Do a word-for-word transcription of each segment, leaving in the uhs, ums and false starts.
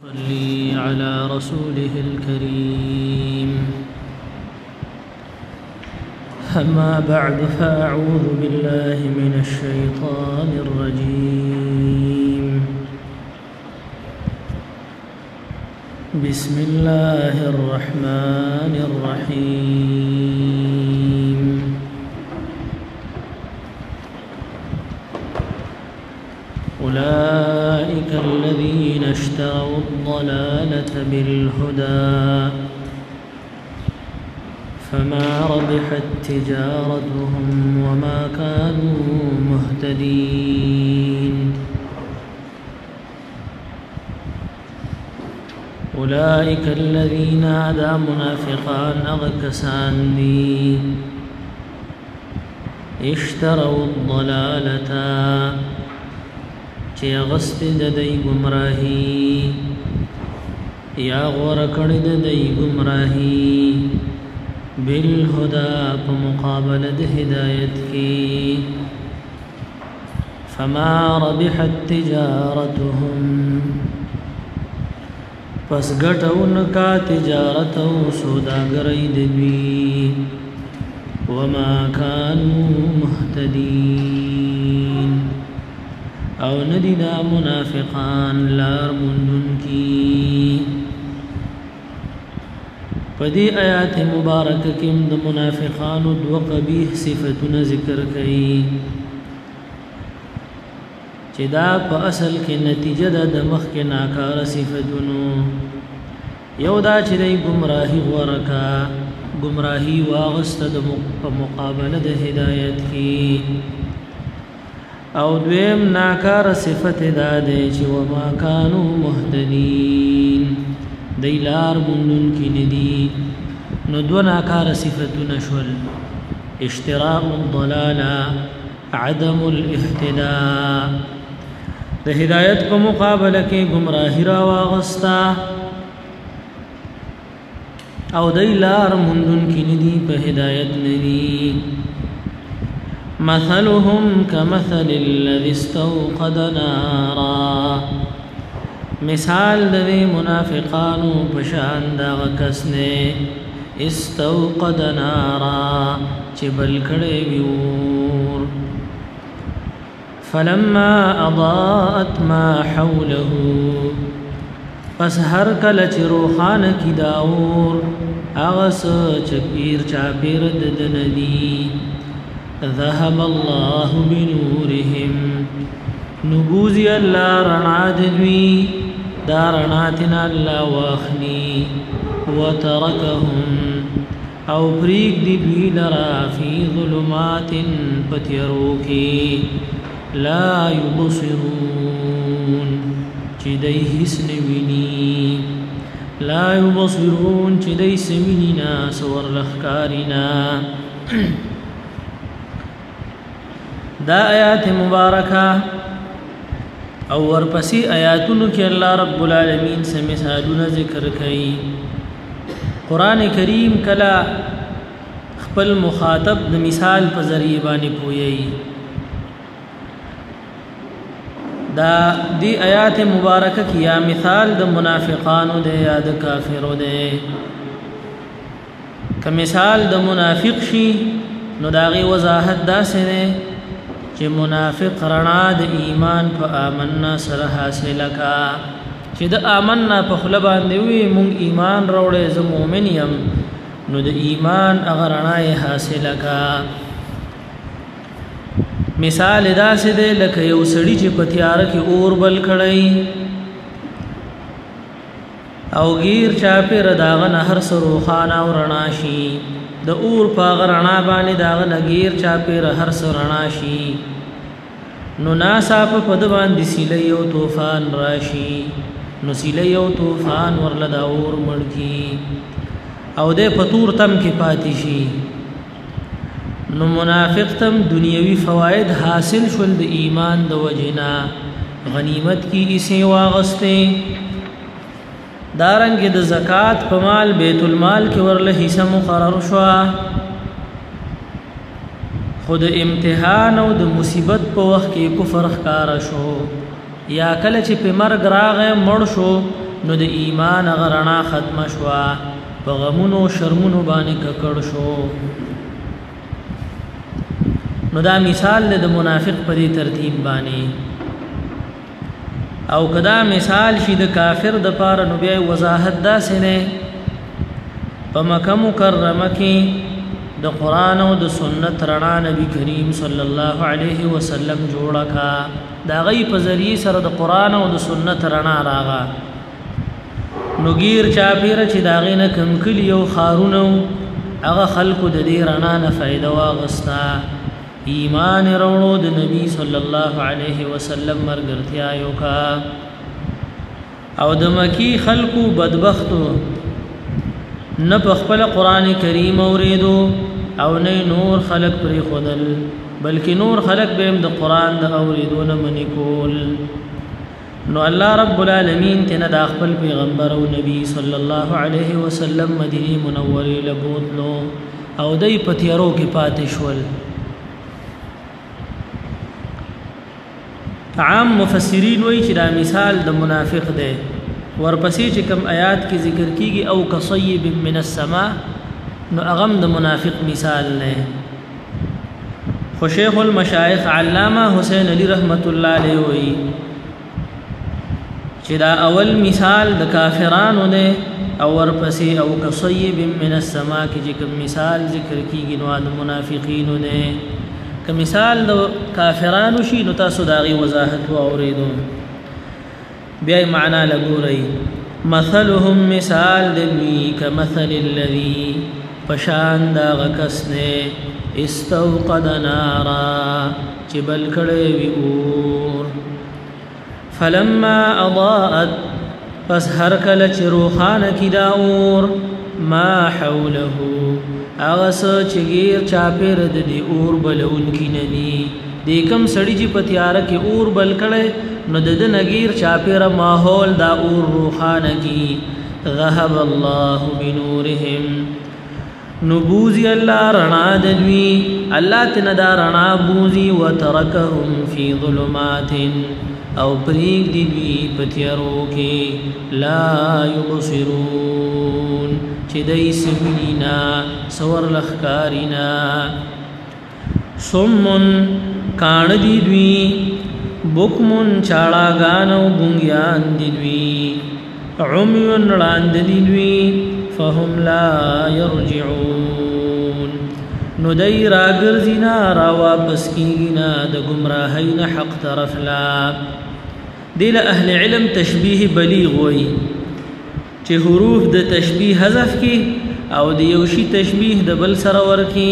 صلي على رسوله الكريم. أما بعد فأعوذ بالله من الشيطان الرجيم. بسم الله الرحمن الرحيم. أولئك الذين اشتروا الضلالة بالهدى فما ربحت تجارتهم وما كانوا مهتدين. أولئك الذين هدى منافقان أغكسان دي اشتروا الضلالة چه غست د دی گمراهی یا غور کړی د دی گمراهی بالهدى په مقابله د هدایت کی فما ربحت تجارتهم پس ګټون کا تجارت او سوداګری د دوی وما كانوا مهتدين او ندی دا منافقان لار مندن کی. پدی آیات مبارک کم دا منافقان دو قبیح صفتون ذکر کئی چی دا پا اصل کے نتیجہ دا دمخ کے ناکار صفتونو یو دا چی دی گمراہی ورکا گمراہی واغست دا مقابل دا ہدایت کی او دویم ناکار صفت داده چی وما کانو مهتدین دی لار مندن کی ندی نو دو ناکار صفت نشول اشتراء الضلالة عدم الاهتداء د هدایت په مقابله کې گمراهی را واغستا او دی لار مندن کی ندی په هدایت ندی. مثلهم كمثل الذي استوقد نارا مثال د منافقانو پشان دا کسنے استوقد نارا چې بل کړي ویور فلما اضاءت ما حوله پس هر کله چې روحان کی داور اغس چپیر چاپیر د دندي ذهب الله بنورهم نبوزي الله رناد دوي دارناتنا الله واخني وتركهم او بريك دي دوي لرا في ظلمات پتيروكي لا يبصرون چدي حسن ويني لا يبصرون چدي سميننا سور لخكارنا. دا آیات مبارکہ او ورپسی آیاتونو کې الله رب العالمین سے مثالونه ذکر کړي. قران کریم کلا خپل مخاطب د مثال په ذریعہ باندې پوي. دا دی آیات مبارکہ کې یا مثال د منافقانو د یا د کافرو ده. که مثال د منافق شي نو داغي وضاحت داسې ده چې منافق رڼا د ایمان په آمنا سره حاصل کا چې د آمنا په خله باندې وي مونږ ایمان راوړې زه مؤمن یم نو د ایمان هغه رڼا یې حاصل کا. مثال داسې دی لکه یو سړی چې په تیاره کې اور بل کړی او غیر چاپېره داغه نه هر څه روښانه او رڼا شي د اور په غرنا باندې داغه نغیر چا پیر هر سرنا شي نو ناسا په پد باندې سیله یو طوفان راشي نو سیله یو طوفان ورله دا اور مړکی او د فطور تم کې پاتې شي. نو منافق تم دنیوي فواید حاصل شول د ایمان د وجنا غنیمت کی اسے واغسته دارنګ د زکات په مال بیت المال کې ورله حصہ مقرر شو خود امتحان او د مصیبت په وخت کې کفر ښکارا شو یا کله چې په مرګ راغې مړ شو نو د ایمان غرنا ختم شوا په غمونو شرمونو باندې ککړ شو. نو دا مثال د منافق په دې ترتیب باندې او کدا مثال شي د کافر د پاره نو بیا وضاحت داسې نه په مکه مکرمه کې د قران او د سنت رڼا نبی کریم صلی الله علیه وسلم جوړه کا دا غي په ذریعہ سره د قران او د سنت رڼا راغا نو غیر چا پیر چې دا غینه کم کلی او خارونو هغه خلکو د دې رڼا نه فائدہ واغستا ایمان وروړو د نبی صلی الله علیه وسلم مرګرتیا یو کا او د مکی خلکو بدبختو نه په خپل قران کریم اوریدو او نه نور خلق پر خودل بلکې نور خلق به د قران د اوریدو نه منی کول. نو الله رب العالمین تنه د خپل پیغمبر او نبی صلی الله علیه وسلم مدینه منوره لبوتلو او دای پتیرو کې پاتې شول. عام مفسرین وایي چې دا مثال د منافق دی. ورپسې چې کوم آیات کې ذکر کیږي او کصیب من السماء نو اغم د منافق مثال نه. خو شیخ المشایخ علامه حسین علی رحمت الله علیه وایي چې دا اول مثال د کافرانو نه او ورپسې او کصیب من السماء کې چې کوم مثال ذکر کیږي نو د منافقینو نه. که مثال د کافرانو شي نو تاسو داغي وضاحت و اوریدو بیا معنا لګورئ. مثلهم مثال دوی کمثل الذی پشان دا غکسنه استوقد نارا چې بل کړي وی اور فلما اضاءت پس هر کله چې روخانه کی دا اور ما حوله اغس چې غیر چاپیر د دې اور بلون کی ندی د کم سړی چې پتیار کې اور بل کړي نو د نګیر چاپیر ماحول دا اور روخانه کی ذهب الله بنورهم نبوزی الله رڼا د دوی الله تن دا رڼا بوزي وترکهم فی ظلمات او پریک دی دوی پتیارو کې لا یبصرون چې دای سوینا سور لخکارینا سمون کان دی دوی بکمون چاړاګان او ګونګیان دی دوی عمیون وړاند دی دوی فهم لا يرجعون نو دای راګرځینا را واپس کیږینا د گمراهی نه حق طرف لا. دل اهل علم تشبیه بلیغ وای چې حروف د تشبیه حذف کی او د یو شی تشبیه د بل سره ورکی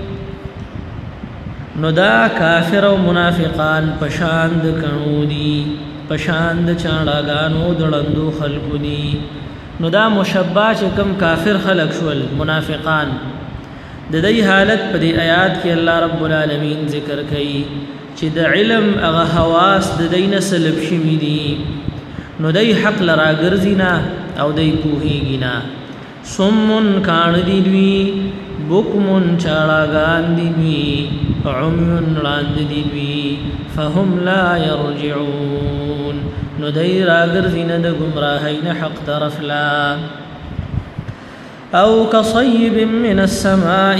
نو دا کافر او منافقان پشاند کڼو دي پشاند چاړاګانو دړندو خلقو دي. نو دا مشبہ چې کم کافر خلق شول منافقان د دې حالت په دې آیات کې الله رب العالمین ذکر کوي چې د علم هغه حواس د دین سلب شوي دي نو دای حق لرا ګرځینا او دای کوهیږینا. سمون کان دی دوی بکمون چاړاګان دی دوی عمیون وړاند دی دوی فهم لا يرجعون نو دای راګرځینا د گمراهی نه حق طرف لا. او کصیب من السماء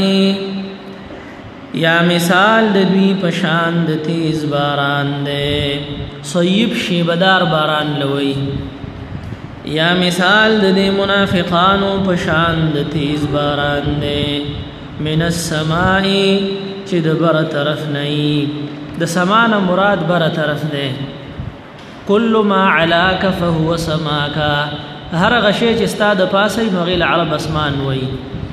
یا مثال د دوی پشان د تیز باران دے صیب شیبدار باران لوی. یا مثال د منافقانو پشان د تیز باران دے من السماء چې د بر طرف نه د سمان مراد بر طرف دے. کل ما علاک فهو سماک هر غشی چې ستا د پاسه نو غیل عرب اسمان وای.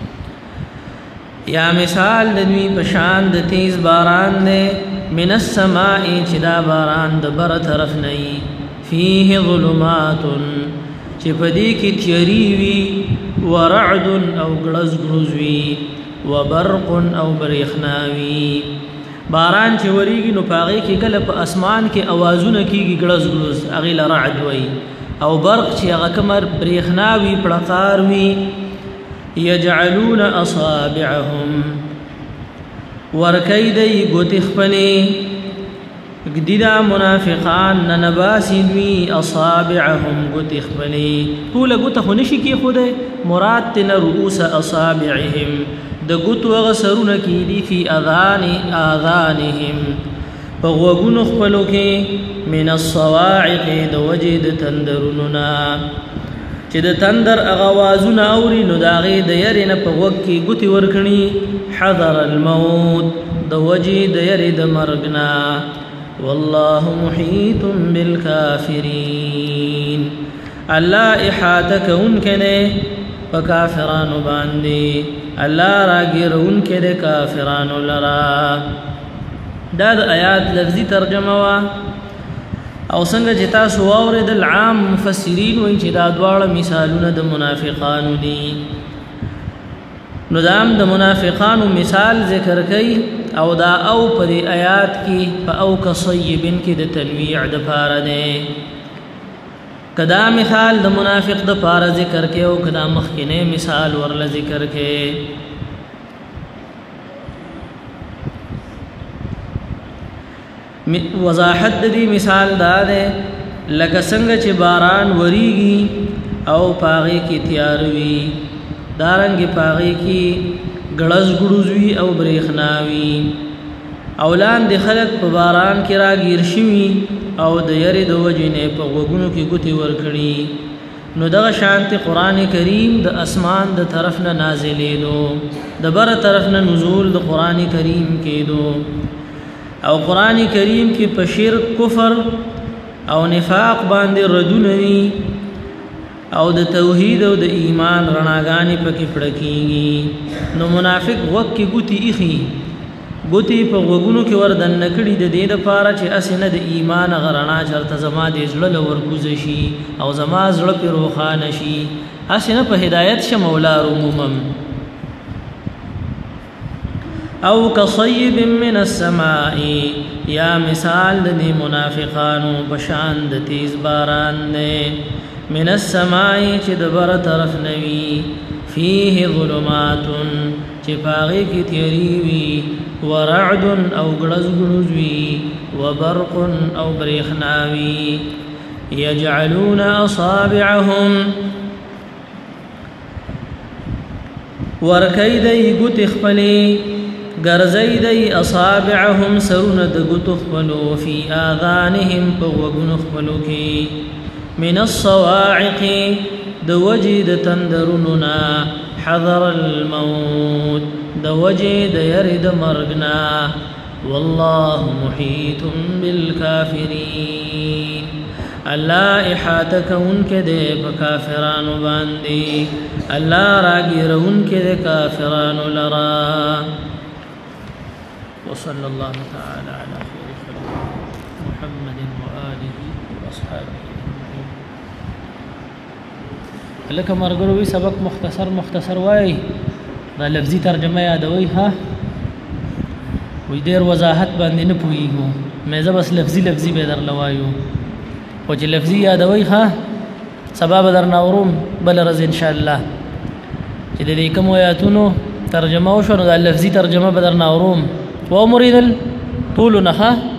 یا مثال د دوی پشان د تیز باران دے من السماء چې دا باران د بر طرف نه فيه ظلمات چې پدې کې تیری وی ورعد او غلز غلز وی وبرق او برېخناوی. باران چې وریږي نو پاغي کې کله په اسمان کې اوازونه کیږي غلز غلز اغه رعد وی او برق چې هغه کمر برېخناوی پړقار وی. یجعلون اصابعهم ورکیدی گوت خپلی گدیدا منافقان ننباسی دوی اصابعهم گت اخبلی طول گت خونشی کی خود مراد تن رؤوس اصابعهم د گت وغسرون کی دی فی اذان اذانهم پغوگون خپلو کې من الصواعق د وجد تندروننا چې د تندر اغوازونه اوري نو داغه د ير نه په وګ کې ګوتی ورکړي حذر الموت د وجه د ير د مرګنا والله محيط بالكافرين الله احاطه کون کړي په کافرانو باندې الله راګرون کړي کافرانو لرا دا د آیات لفظي ترجمه وا او څنګه چې تاسو واوریدل عام مفسرین وایي چې دا دواړه مثالونه د منافقانو دي نو دام د منافقانو مثال ذکر کړي او دا او په آیات کې په او کصیبن کې د تنویع د پاره ده کدا مثال د منافق د پاره ذکر کې او کدا مخکنه مثال ورل ذکر کې وضاحت دی مثال دا ده لکه څنګه چې باران وریږي او پاغي کې تیار وي دارنګ پاغي کې غړز غړوزوي او برېخناوي اولان د خلق په باران کې راګیر شوي او د یری د وجنې په وګونو کې ګوتی ورکړي نو دغه شانت قران کریم د اسمان د طرف نه نازلېدو د بر طرف نه نزول د قران کریم کېدو او قران کریم کې په شرک کفر او نفاق باندې ردونه دي او د توحید او د ایمان رڼاګانې پکې پړکېږي نو منافق وق کې ګوتی اخی ګوتی په وګونو کې وردن نکړي د دې لپاره چې اسنه د ایمان غرنا چرته زما د زړه لور کوز شي او زما زړه په روخانه شي اسنه په هدایت ش مولا عموما او کصیب من السماء یا مثال د منافقانو بشان د تیز باران نه من السماء چې د بر طرف نوي فيه ظلمات چې پاغي کې تیری وي ورعد او غړز غړز وي وبرق او برېخناوي يجعلون اصابعهم ورکیدای ګوت خپلې ګرځیدای اصابعهم سرونه د ګوت خپلو فی اذانهم په وګونو خپلو کې من الصواعق د وجد تندروننا حذر الموت د وجد يرد مرغنا والله محيط بالكافرين الله احاطه کون کې د کافرانو باندې الله راګرون کې د کافرانو لرا وصلى الله تعالى على خير خلق محمد وآله وأصحابه لکه مرګروي سبق مختصر مختصر وای دا لفظي ترجمه یادوي ها وې ډېر وضاحت باندې نه پويګو مې زه بس لفظي لفظي به در لوایو او چې لفظي یادوي ها سبب در نورم بل رز ان شاء الله چې دې کوم آیاتونو ترجمه وشو نو دا لفظي ترجمه به در نورم و مريد طول نها